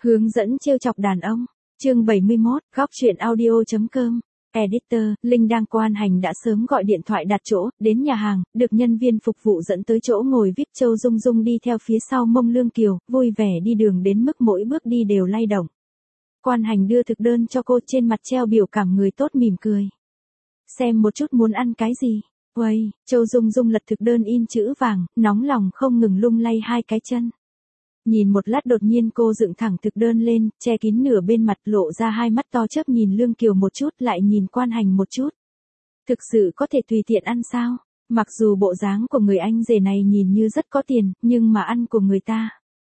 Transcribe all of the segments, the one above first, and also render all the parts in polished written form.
Hướng dẫn trêu chọc đàn ông. Chương 71, góc truyện audio.com. Editor, Linh đang Quan Hành đã sớm gọi điện thoại đặt chỗ, đến nhà hàng, được nhân viên phục vụ dẫn tới chỗ ngồi VIP. Châu Dung Dung đi theo phía sau mông Lương Kiều, vui vẻ đi đường đến mức mỗi bước đi đều lay động. Quan Hành đưa thực đơn cho cô, trên mặt treo biểu cảm người tốt mỉm cười. Xem một chút muốn ăn cái gì? Uầy, Châu Dung Dung lật thực đơn in chữ vàng, nóng lòng không ngừng lung lay hai cái chân. Nhìn một lát đột nhiên cô dựng thẳng thực đơn lên, che kín nửa bên mặt, lộ ra hai mắt to chớp nhìn Lương Kiều một chút lại nhìn Quan Hành một chút. Thực sự có thể tùy tiện ăn sao? Mặc dù bộ dáng của người anh rể này nhìn như rất có tiền, nhưng mà ăn của người ta.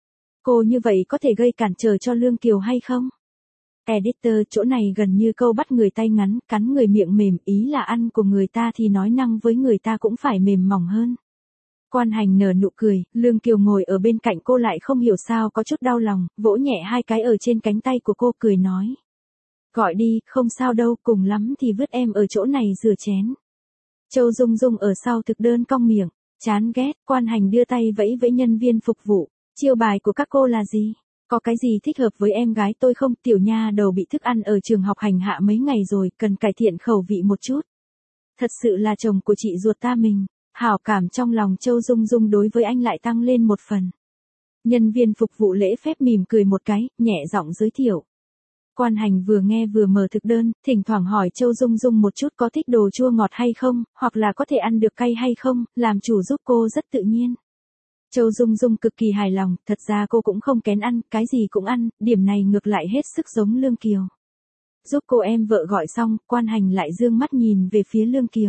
Cô như vậy có thể gây cản trở cho Lương Kiều hay không? Editor, chỗ này gần như câu bắt người tay ngắn, cắn người miệng mềm, ý là ăn của người ta thì nói năng với người ta cũng phải mềm mỏng hơn. Quan Hành nở nụ cười, Lương Kiều ngồi ở bên cạnh cô lại không hiểu sao có chút đau lòng, vỗ nhẹ hai cái ở trên cánh tay của cô cười nói. Gọi đi, không sao đâu, cùng lắm thì vứt em ở chỗ này rửa chén. Châu Dung Dung ở sau thực đơn cong miệng, chán ghét. Quan Hành đưa tay vẫy với nhân viên phục vụ, chiêu bài của các cô là gì? Có cái gì thích hợp với em gái tôi không? Tiểu nha đầu bị thức ăn ở trường học hành hạ mấy ngày rồi, cần cải thiện khẩu vị một chút. Thật sự là chồng của chị ruột ta mình. Hảo cảm trong lòng Châu Dung Dung đối với anh lại tăng lên một phần. Nhân viên phục vụ lễ phép mỉm cười một cái, nhẹ giọng giới thiệu. Quan Hành vừa nghe vừa mở thực đơn, thỉnh thoảng hỏi Châu Dung Dung một chút có thích đồ chua ngọt hay không, hoặc là có thể ăn được cay hay không, làm chủ giúp cô rất tự nhiên. Châu Dung Dung cực kỳ hài lòng, thật ra cô cũng không kén ăn, cái gì cũng ăn, điểm này ngược lại hết sức giống Lương Kiều. Giúp cô em vợ gọi xong, Quan Hành lại dương mắt nhìn về phía Lương Kiều.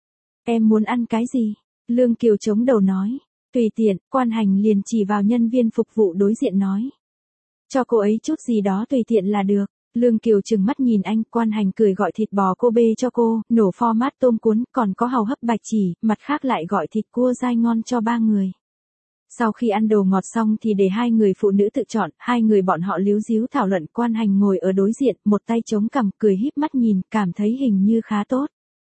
Em muốn ăn cái gì? Lương Kiều chống đầu nói. Tùy tiện. Quan Hành liền chỉ vào nhân viên phục vụ đối diện nói. Cho cô ấy chút gì đó tùy tiện là được. Lương Kiều trừng mắt nhìn anh. Quan Hành cười gọi thịt bò Kobe cho cô, nổ format tôm cuốn, còn có hàu hấp bạch chỉ, mặt khác lại gọi thịt cua dai ngon cho 3 người. Sau khi ăn đồ ngọt xong thì để hai người phụ nữ tự chọn, hai người bọn họ líu díu thảo luận. Quan Hành ngồi ở đối diện, một tay chống cằm, cười híp mắt nhìn, cảm thấy hình như khá tốt.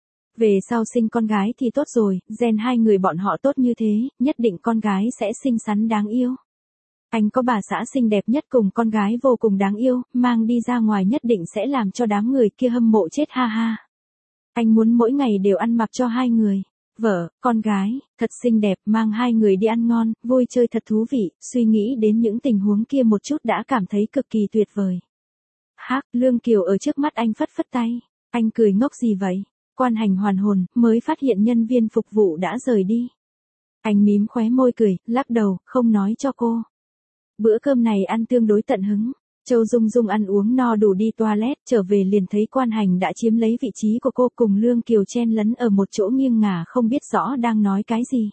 Về sau sinh con gái thì tốt rồi, gen hai người bọn họ tốt như thế, nhất định con gái sẽ xinh xắn đáng yêu. Anh có bà xã xinh đẹp nhất cùng con gái vô cùng đáng yêu, mang đi ra ngoài nhất định sẽ làm cho đám người kia hâm mộ chết ha ha. Anh muốn mỗi ngày đều ăn mặc cho hai người. Vợ, con gái, thật xinh đẹp, mang hai người đi ăn ngon, vui chơi thật thú vị, suy nghĩ đến những tình huống kia một chút đã cảm thấy cực kỳ tuyệt vời. Hắc, Lương Kiều ở trước mắt anh phất phất tay. Anh cười ngốc gì vậy? Quan Hành hoàn hồn, mới phát hiện nhân viên phục vụ đã rời đi. Anh mím khóe môi cười, lắc đầu, không nói cho cô. Bữa cơm này ăn tương đối tận hứng. Châu Dung Dung ăn uống no đủ đi toilet, trở về liền thấy Quan Hành đã chiếm lấy vị trí của cô cùng Lương Kiều chen lấn ở một chỗ nghiêng ngả không biết rõ đang nói cái gì.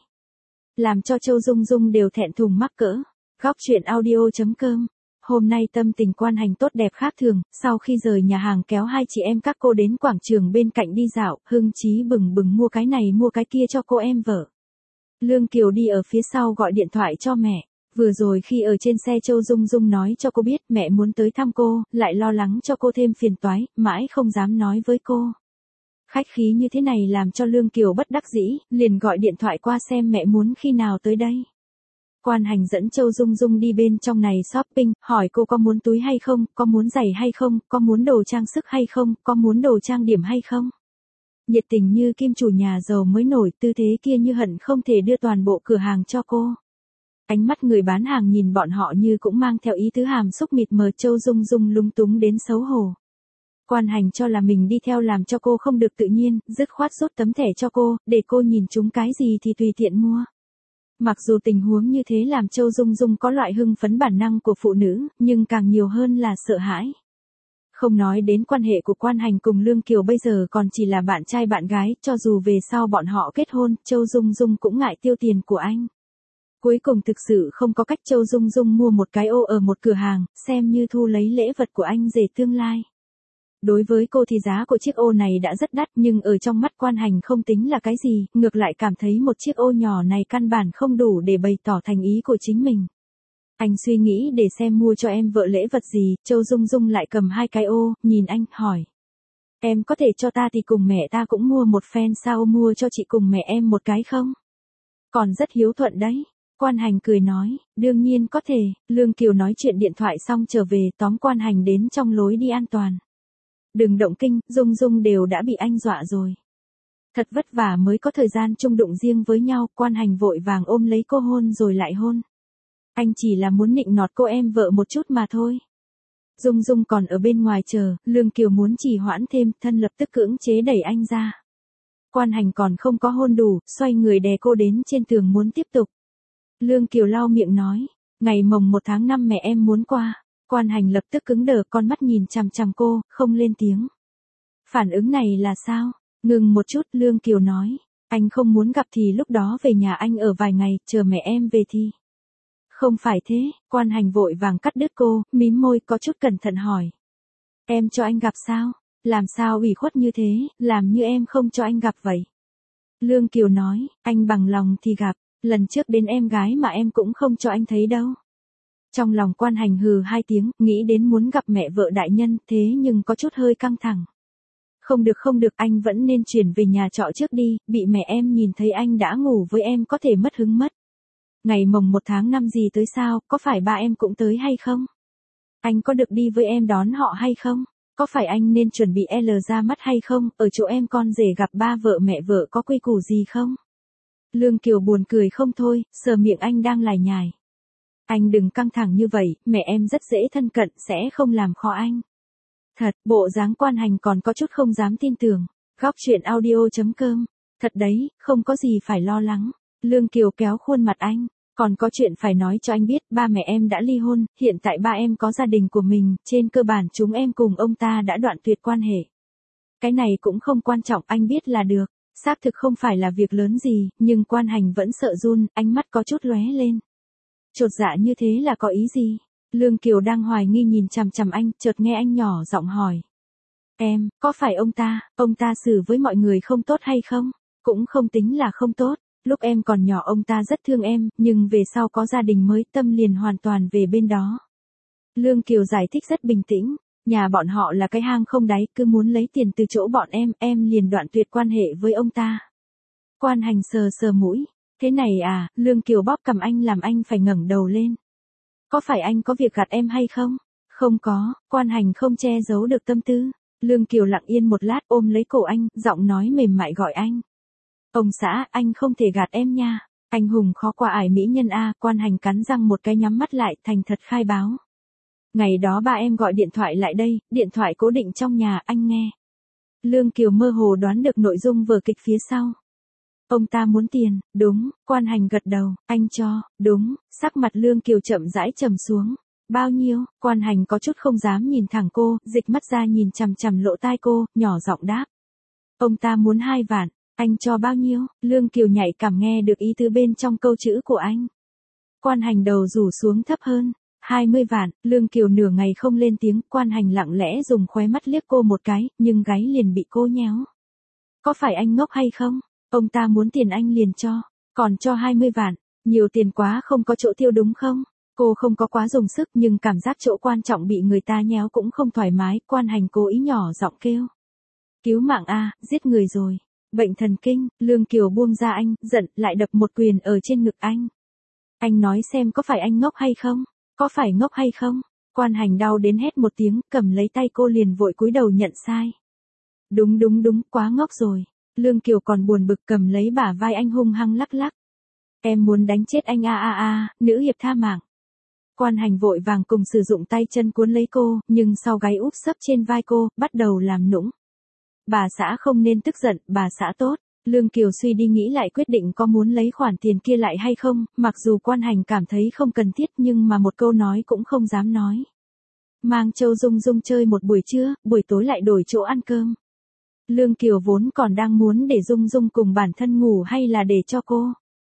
Làm cho Châu Dung Dung đều thẹn thùng mắc cỡ. Góc truyện audio.com. Hôm nay tâm tình Quan Hành tốt đẹp khác thường, sau khi rời nhà hàng kéo hai chị em các cô đến quảng trường bên cạnh đi dạo, hưng chí bừng bừng mua cái này mua cái kia cho cô em vợ. Lương Kiều đi ở phía sau gọi điện thoại cho mẹ. Vừa rồi khi ở trên xe Châu Dung Dung nói cho cô biết mẹ muốn tới thăm cô, lại lo lắng cho cô thêm phiền toái, mãi không dám nói với cô. Khách khí như thế này làm cho Lương Kiều bất đắc dĩ, liền gọi điện thoại qua xem mẹ muốn khi nào tới đây. Quan Hành dẫn Châu Dung Dung đi bên trong này shopping, hỏi cô có muốn túi hay không, có muốn giày hay không, có muốn đồ trang sức hay không, có muốn đồ trang điểm hay không. Nhiệt tình như kim chủ nhà giàu mới nổi, tư thế kia như hận không thể đưa toàn bộ cửa hàng cho cô. Ánh mắt người bán hàng nhìn bọn họ như cũng mang theo ý tứ hàm xúc mịt mờ. Châu Dung Dung lúng túng đến xấu hổ. Quan Hành cho là mình đi theo làm cho cô không được tự nhiên, dứt khoát rút tấm thẻ cho cô, để cô nhìn chúng cái gì thì tùy tiện mua. Mặc dù tình huống như thế làm Châu Dung Dung có loại hưng phấn bản năng của phụ nữ, nhưng càng nhiều hơn là sợ hãi. Không nói đến quan hệ của Quan Hành cùng Lương Kiều bây giờ còn chỉ là bạn trai bạn gái, cho dù về sau bọn họ kết hôn, Châu Dung Dung cũng ngại tiêu tiền của anh. Cuối cùng thực sự không có cách, Châu Dung Dung mua một cái ô ở một cửa hàng, xem như thu lấy lễ vật của anh rể tương lai. Đối với cô thì giá của chiếc ô này đã rất đắt, nhưng ở trong mắt Quan Hành không tính là cái gì, ngược lại cảm thấy một chiếc ô nhỏ này căn bản không đủ để bày tỏ thành ý của chính mình. Anh suy nghĩ để xem mua cho em vợ lễ vật gì. Châu Dung Dung lại cầm hai cái ô, nhìn anh, hỏi. Em có thể cho ta thì cùng mẹ ta cũng mua một phen sao, mua cho chị cùng mẹ em một cái không? Còn rất hiếu thuận đấy. Quan Hành cười nói, đương nhiên có thể. Lương Kiều nói chuyện điện thoại xong trở về, tóm Quan Hành đến trong lối đi an toàn. Đừng động kinh, Dung Dung đều đã bị anh dọa rồi. Thật vất vả mới có thời gian chung đụng riêng với nhau, Quan Hành vội vàng ôm lấy cô hôn rồi lại hôn. Anh chỉ là muốn nịnh nọt cô em vợ một chút mà thôi. Dung Dung còn ở bên ngoài chờ, Lương Kiều muốn trì hoãn thêm, thân lập tức cưỡng chế đẩy anh ra. Quan Hành còn không có hôn đủ, xoay người đè cô đến trên tường muốn tiếp tục. Lương Kiều lau miệng nói, ngày mồng 1 tháng 5 mẹ em muốn qua. Quan Hành lập tức cứng đờ, con mắt nhìn chằm chằm cô, không lên tiếng. Phản ứng này là sao? Ngừng một chút, Lương Kiều nói, anh không muốn gặp thì lúc đó về nhà anh ở vài ngày, chờ mẹ em về thì. Không phải thế, Quan Hành vội vàng cắt đứt cô, mím môi có chút cẩn thận hỏi. Em cho anh gặp sao? Làm sao ủy khuất như thế, làm như em không cho anh gặp vậy. Lương Kiều nói, anh bằng lòng thì gặp, lần trước đến em gái mà em cũng không cho anh thấy đâu. Trong lòng Quan Hành hừ 2 tiếng, nghĩ đến muốn gặp mẹ vợ đại nhân, thế nhưng có chút hơi căng thẳng. Không được, anh vẫn nên chuyển về nhà trọ trước đi, bị mẹ em nhìn thấy anh đã ngủ với em có thể mất hứng mất. Ngày mồng 1 tháng 5 gì tới sao, có phải ba em cũng tới hay không? Anh có được đi với em đón họ hay không? Có phải anh nên chuẩn bị L ra mắt hay không? Ở chỗ em con rể gặp ba vợ mẹ vợ có quy củ gì không? Lương Kiều buồn cười không thôi, sờ miệng anh đang lải nhải. Anh đừng căng thẳng như vậy, mẹ em rất dễ thân cận, sẽ không làm khó anh. Thật, bộ dáng Quan Hành còn có chút không dám tin tưởng. Góc truyện audio.com. Thật đấy, không có gì phải lo lắng. Lương Kiều kéo khuôn mặt anh. Còn có chuyện phải nói cho anh biết, ba mẹ em đã ly hôn, hiện tại ba em có gia đình của mình, trên cơ bản chúng em cùng ông ta đã đoạn tuyệt quan hệ. Cái này cũng không quan trọng, anh biết là được. Xác thực không phải là việc lớn gì, nhưng Quan Hành vẫn sợ run, ánh mắt có chút lóe lên. Chột dạ như thế là có ý gì? Lương Kiều đang hoài nghi nhìn chằm chằm anh, chợt nghe anh nhỏ giọng hỏi. Em, có phải ông ta xử với mọi người không tốt hay không? Cũng không tính là không tốt. Lúc em còn nhỏ ông ta rất thương em, nhưng về sau có gia đình mới, tâm liền hoàn toàn về bên đó. Lương Kiều giải thích rất bình tĩnh, nhà bọn họ là cái hang không đáy, cứ muốn lấy tiền từ chỗ bọn em liền đoạn tuyệt quan hệ với ông ta. Quan Hành sờ sờ mũi, thế này à? Lương Kiều bóp cầm anh làm anh phải ngẩng đầu lên. Có phải anh có việc gạt em hay không? Không có, Quan Hành không che giấu được tâm tư. Lương Kiều lặng yên một lát ôm lấy cổ anh, giọng nói mềm mại gọi anh. Ông xã, anh không thể gạt em nha. Anh hùng khó qua ải mỹ nhân a. Quan Hành cắn răng một cái nhắm mắt lại, thành thật khai báo. Ngày đó ba em gọi điện thoại lại đây, điện thoại cố định trong nhà, anh nghe. Lương Kiều mơ hồ đoán được nội dung vở kịch phía sau. Ông ta muốn tiền, đúng, Quan Hành gật đầu, anh cho, đúng, sắc mặt Lương Kiều chậm rãi trầm xuống. Bao nhiêu? Quan Hành có chút không dám nhìn thẳng cô, dịch mắt ra nhìn chằm chằm lỗ tai cô, nhỏ giọng đáp. Ông ta muốn 2 vạn, anh cho bao nhiêu? Lương Kiều nhạy cảm nghe được ý tứ bên trong câu chữ của anh. Quan Hành đầu rủ xuống thấp hơn. 20 vạn, Lương Kiều nửa ngày không lên tiếng, Quan Hành lặng lẽ dùng khóe mắt liếc cô một cái, nhưng gáy liền bị cô nhéo. Có phải anh ngốc hay không? Ông ta muốn tiền anh liền cho, còn cho 20 vạn, nhiều tiền quá không có chỗ tiêu đúng không? Cô không có quá dùng sức nhưng cảm giác chỗ quan trọng bị người ta nhéo cũng không thoải mái, Quan Hành cố ý nhỏ giọng kêu. Cứu mạng a, giết người rồi. Bệnh thần kinh, Lương Kiều buông ra anh, giận, lại đập một quyền ở trên ngực anh. Anh nói xem có phải anh ngốc hay không? Có phải ngốc hay không? Quan Hành đau đến hét một tiếng, cầm lấy tay cô liền vội cúi đầu nhận sai. Đúng, quá ngốc rồi. Lương Kiều còn buồn bực cầm lấy bả vai anh hung hăng lắc lắc. Em muốn đánh chết anh nữ hiệp tha mạng. Quan Hành vội vàng cùng sử dụng tay chân cuốn lấy cô, nhưng sau gáy úp sấp trên vai cô, bắt đầu làm nũng. Bà xã không nên tức giận, bà xã tốt. Lương Kiều suy đi nghĩ lại quyết định có muốn lấy khoản tiền kia lại hay không, mặc dù Quan Hành cảm thấy không cần thiết nhưng mà một câu nói cũng không dám nói. Mang Châu Dung Dung chơi một buổi trưa, buổi tối lại đổi chỗ ăn cơm. Lương Kiều vốn còn đang muốn để Dung Dung cùng bản thân ngủ hay là để cho cô.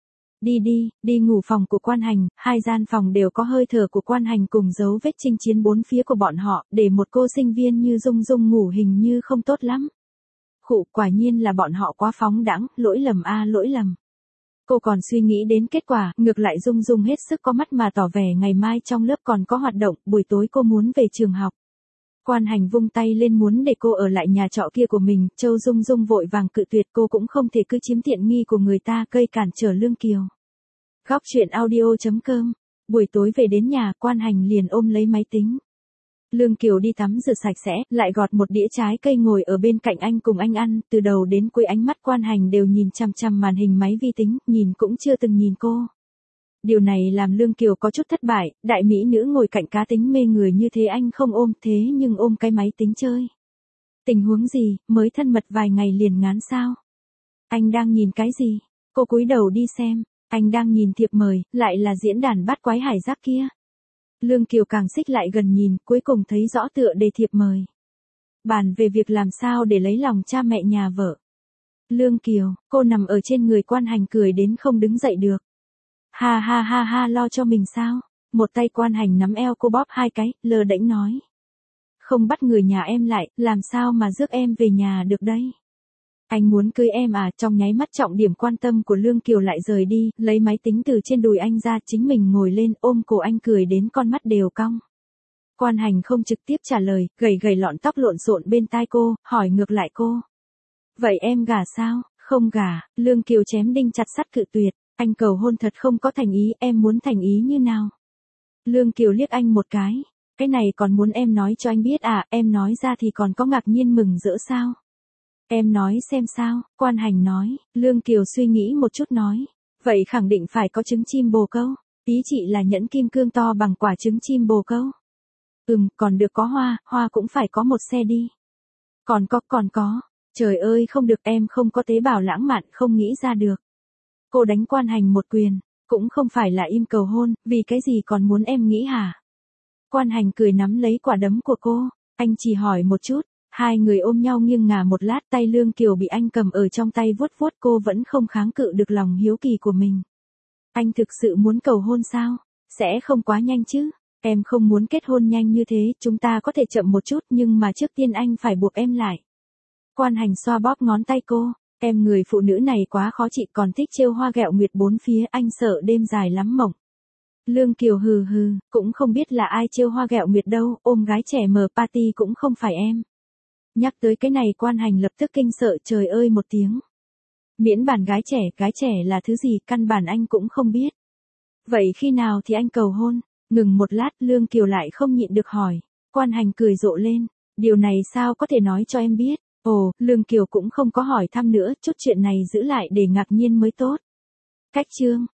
Đi ngủ phòng của Quan Hành, 2 gian phòng đều có hơi thở của Quan Hành cùng dấu vết chinh chiến 4 phía của bọn họ, để một cô sinh viên như Dung Dung ngủ hình như không tốt lắm. Khụ, quả nhiên là bọn họ quá phóng đãng, lỗi lầm. Cô còn suy nghĩ đến kết quả, ngược lại Dung Dung hết sức có mắt mà tỏ vẻ ngày mai trong lớp còn có hoạt động, buổi tối cô muốn về trường học. Quan Hành vung tay lên muốn để cô ở lại nhà trọ kia của mình, Châu Dung Dung vội vàng cự tuyệt, cô cũng không thể cứ chiếm tiện nghi của người ta, gây cản trở Lương Kiều. Góc chuyện audio.com. Buổi tối về đến nhà, Quan Hành liền ôm lấy máy tính. Lương Kiều đi tắm rửa sạch sẽ, lại gọt một đĩa trái cây ngồi ở bên cạnh anh cùng anh ăn, từ đầu đến cuối ánh mắt Quan Hành đều nhìn chằm chằm màn hình máy vi tính, nhìn cũng chưa từng nhìn cô. Điều này làm Lương Kiều có chút thất bại, đại mỹ nữ ngồi cạnh cá tính mê người như thế anh không ôm, thế nhưng ôm cái máy tính chơi. Tình huống gì, mới thân mật vài ngày liền ngán sao? Anh đang nhìn cái gì? Cô cúi đầu đi xem, anh đang nhìn thiệp mời, lại là diễn đàn bát quái hải giác kia. Lương Kiều càng xích lại gần nhìn, cuối cùng thấy rõ tựa đề thiệp mời. Bàn về việc làm sao để lấy lòng cha mẹ nhà vợ. Lương Kiều, cô nằm ở trên người Quan Hành cười đến không đứng dậy được. Ha ha ha ha, lo cho mình sao? Một tay Quan Hành nắm eo cô bóp hai cái, lơ đễnh nói. Không bắt người nhà em lại, làm sao mà rước em về nhà được đây? Anh muốn cưới em à? Trong nháy mắt trọng điểm quan tâm của Lương Kiều lại rời đi, lấy máy tính từ trên đùi anh ra, chính mình ngồi lên ôm cổ anh cười đến con mắt đều cong. Quan Hành không trực tiếp trả lời, gầy gầy lọn tóc lộn xộn bên tai cô, hỏi ngược lại cô. Vậy em gả sao? Không gả. Lương Kiều chém đinh chặt sắt cự tuyệt. Anh cầu hôn thật không có thành ý, em muốn thành ý như nào? Lương Kiều liếc anh một cái. Cái này còn muốn em nói cho anh biết à? Em nói ra thì còn có ngạc nhiên mừng rỡ sao? Em nói xem sao? Quan Hành nói. Lương Kiều suy nghĩ một chút nói. Vậy khẳng định phải có trứng chim bồ câu. Ý chị là nhẫn kim cương to bằng quả trứng chim bồ câu. Còn được có hoa, hoa cũng phải có một xe đi. Còn có. Trời ơi không được, em không có tế bào lãng mạn, không nghĩ ra được. Cô đánh Quan Hành một quyền. Cũng không phải là im cầu hôn, vì cái gì còn muốn em nghĩ hả? Quan Hành cười nắm lấy quả đấm của cô. Anh chỉ hỏi một chút. Hai người ôm nhau nghiêng ngả một lát, tay Lương Kiều bị anh cầm ở trong tay vuốt vuốt, cô vẫn không kháng cự được lòng hiếu kỳ của mình. Anh thực sự muốn cầu hôn sao? Sẽ không quá nhanh chứ? Em không muốn kết hôn nhanh như thế, chúng ta có thể chậm một chút, nhưng mà trước tiên anh phải buộc em lại. Quan Hành xoa bóp ngón tay cô. Em người phụ nữ này quá khó chị, còn thích trêu hoa ghẹo nguyệt bốn phía, anh sợ đêm dài lắm mộng. Lương Kiều hừ hừ, cũng không biết là ai trêu hoa ghẹo nguyệt đâu, ôm gái trẻ mờ party cũng không phải em. Nhắc tới cái này Quan Hành lập tức kinh sợ, trời ơi một tiếng. Miễn bàn gái trẻ là thứ gì, căn bản anh cũng không biết. Vậy khi nào thì anh cầu hôn? Ngừng một lát, Lương Kiều lại không nhịn được hỏi. Quan Hành cười rộ lên. Điều này sao có thể nói cho em biết? Ồ, Lương Kiều cũng không có hỏi thăm nữa, chút chuyện này giữ lại để ngạc nhiên mới tốt. Cách chương.